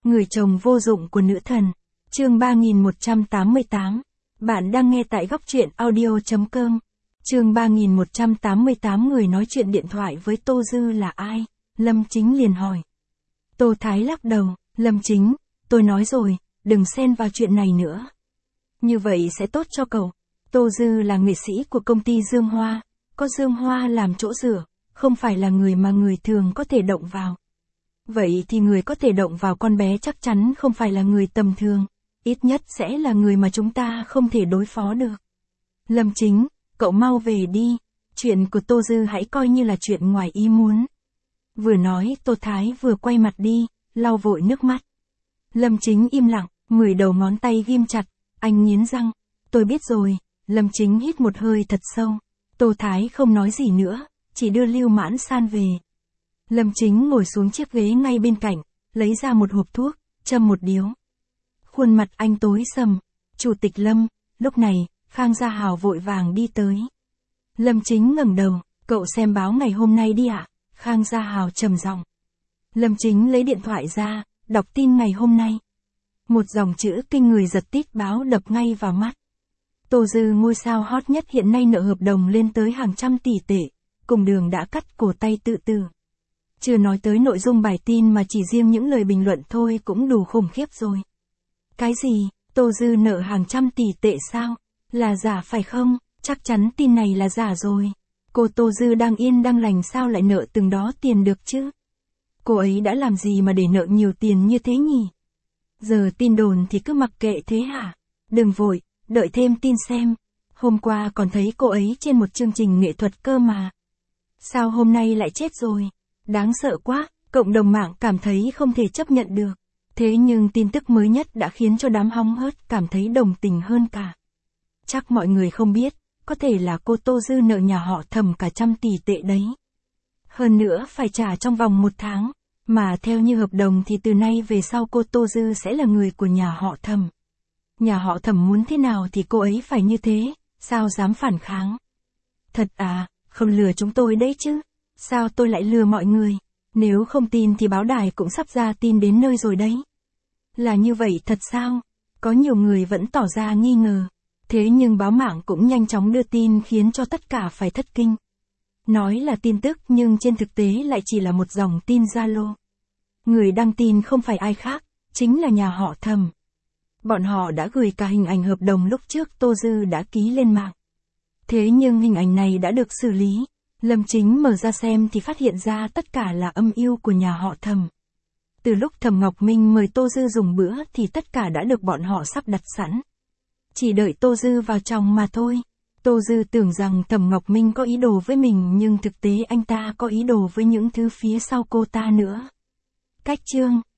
Người chồng vô dụng của nữ thần. Chương 3188. Bạn đang nghe tại góc truyện audio.com. Chương 3188. Người nói chuyện điện thoại với Tô Dư là ai? Lâm Chính liền hỏi. Tô Thái lắc đầu. Lâm Chính, tôi nói rồi, đừng xen vào chuyện này nữa. Như vậy sẽ tốt cho cậu. Tô Dư là nghệ sĩ của công ty Dương Hoa, có Dương Hoa làm chỗ dựa, không phải là người mà người thường có thể động vào. Vậy thì người có thể động vào con bé chắc chắn không phải là người tầm thường, ít nhất sẽ là người mà chúng ta không thể đối phó được. Lâm Chính, cậu mau về đi, chuyện của Tô Dư hãy coi như là chuyện ngoài ý muốn. Vừa nói Tô Thái vừa quay mặt đi, lau vội nước mắt. Lâm Chính im lặng, 10 đầu ngón tay ghim chặt, anh nghiến răng. Tôi biết rồi. Lâm Chính hít một hơi thật sâu. Tô Thái không nói gì nữa, chỉ đưa Lưu Mãn San về. Lâm Chính ngồi xuống chiếc ghế ngay bên cạnh, lấy ra một hộp thuốc, châm một điếu. Khuôn mặt anh tối sầm. Chủ tịch Lâm, lúc này, Khang Gia Hào vội vàng đi tới. Lâm Chính ngẩng đầu, cậu xem báo ngày hôm nay đi ạ. Khang Gia Hào trầm giọng. Lâm Chính lấy điện thoại ra, đọc tin ngày hôm nay. Một dòng chữ kinh người giật tít báo đập ngay vào mắt. Tô Dư ngôi sao hot nhất hiện nay nợ hợp đồng lên tới hàng trăm tỷ tệ, cùng đường đã cắt cổ tay tự tử. Chưa nói tới nội dung bài tin mà chỉ riêng những lời bình luận thôi cũng đủ khủng khiếp rồi. Cái gì, Tô Dư nợ hàng trăm tỷ tệ sao? Là giả phải không? Chắc chắn tin này là giả rồi. Cô Tô Dư đang yên đang lành sao lại nợ từng đó tiền được chứ? Cô ấy đã làm gì mà để nợ nhiều tiền như thế nhỉ? Giờ tin đồn thì cứ mặc kệ thế hả? Đừng vội, đợi thêm tin xem. Hôm qua còn thấy cô ấy trên một chương trình nghệ thuật cơ mà. Sao hôm nay lại chết rồi? Đáng sợ quá, cộng đồng mạng cảm thấy không thể chấp nhận được. Thế nhưng tin tức mới nhất đã khiến cho đám hóng hớt cảm thấy đồng tình hơn cả. Chắc mọi người không biết, có thể là cô Tô Dư nợ nhà họ Thẩm cả trăm tỷ tệ đấy. Hơn nữa phải trả trong vòng 1 tháng. Mà theo như hợp đồng thì từ nay về sau cô Tô Dư sẽ là người của nhà họ Thẩm. Nhà họ Thẩm muốn thế nào thì cô ấy phải như thế, sao dám phản kháng? Thật à, không lừa chúng tôi đấy chứ. Sao tôi lại lừa mọi người? Nếu không tin thì báo đài cũng sắp ra tin đến nơi rồi đấy. Là như vậy thật sao? Có nhiều người vẫn tỏ ra nghi ngờ. Thế nhưng báo mạng cũng nhanh chóng đưa tin khiến cho tất cả phải thất kinh. Nói là tin tức nhưng trên thực tế lại chỉ là một dòng tin Zalo. Người đăng tin không phải ai khác, chính là nhà họ Thẩm. Bọn họ đã gửi cả hình ảnh hợp đồng lúc trước Tô Dư đã ký lên mạng. Thế nhưng hình ảnh này đã được xử lý. Lâm Chính mở ra xem thì phát hiện ra tất cả là âm mưu của nhà họ Thẩm. Từ lúc Thẩm Ngọc Minh mời Tô Dư dùng bữa thì tất cả đã được bọn họ sắp đặt sẵn. Chỉ đợi Tô Dư vào trong mà thôi. Tô Dư tưởng rằng Thẩm Ngọc Minh có ý đồ với mình nhưng thực tế anh ta có ý đồ với những thứ phía sau cô ta nữa. Cách chương